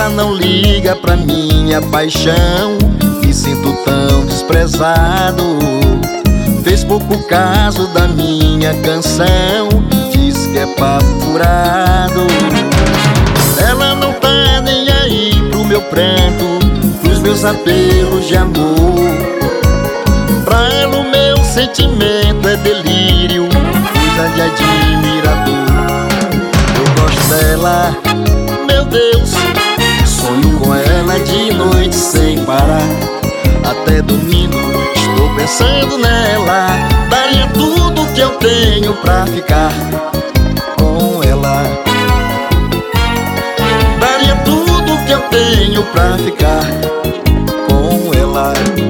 Ela não liga pra minha paixão, me sinto tão desprezado. Fez pouco caso da minha canção, diz que é papo furado. Ela não tá nem aí pro meu pranto, pros meus apelos de amor. Pra ela o meu sentimento é delírio, coisa de admirador. Eu gosto dela, meu Deus, sonho com ela de noite sem parar. Até domingo estou pensando nela, daria tudo que eu tenho pra ficar com ela. Daria tudo que eu tenho pra ficar com ela.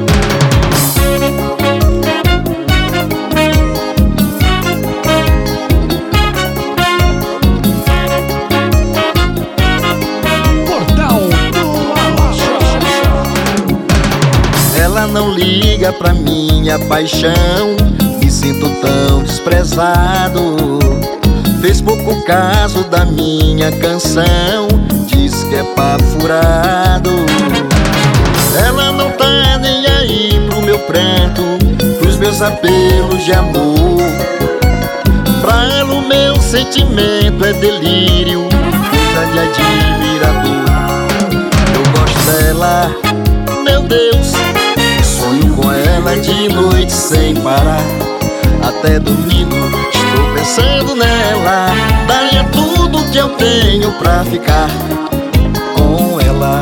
Ela não liga pra minha paixão, me sinto tão desprezado. Fez pouco caso da minha canção, diz que é papo furado. Ela não tá nem aí pro meu pranto, pros meus apelos de amor. Pra ela o meu sentimento é delírio, coisa de admirador. Eu gosto dela, meu Deus, sonho com ela de noite sem parar. Até domingo estou pensando nela, daria tudo que eu tenho pra ficar com ela.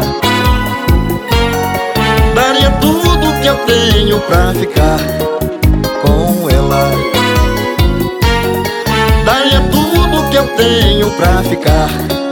Daria tudo que eu tenho pra ficar com ela. Daria tudo que eu tenho pra ficar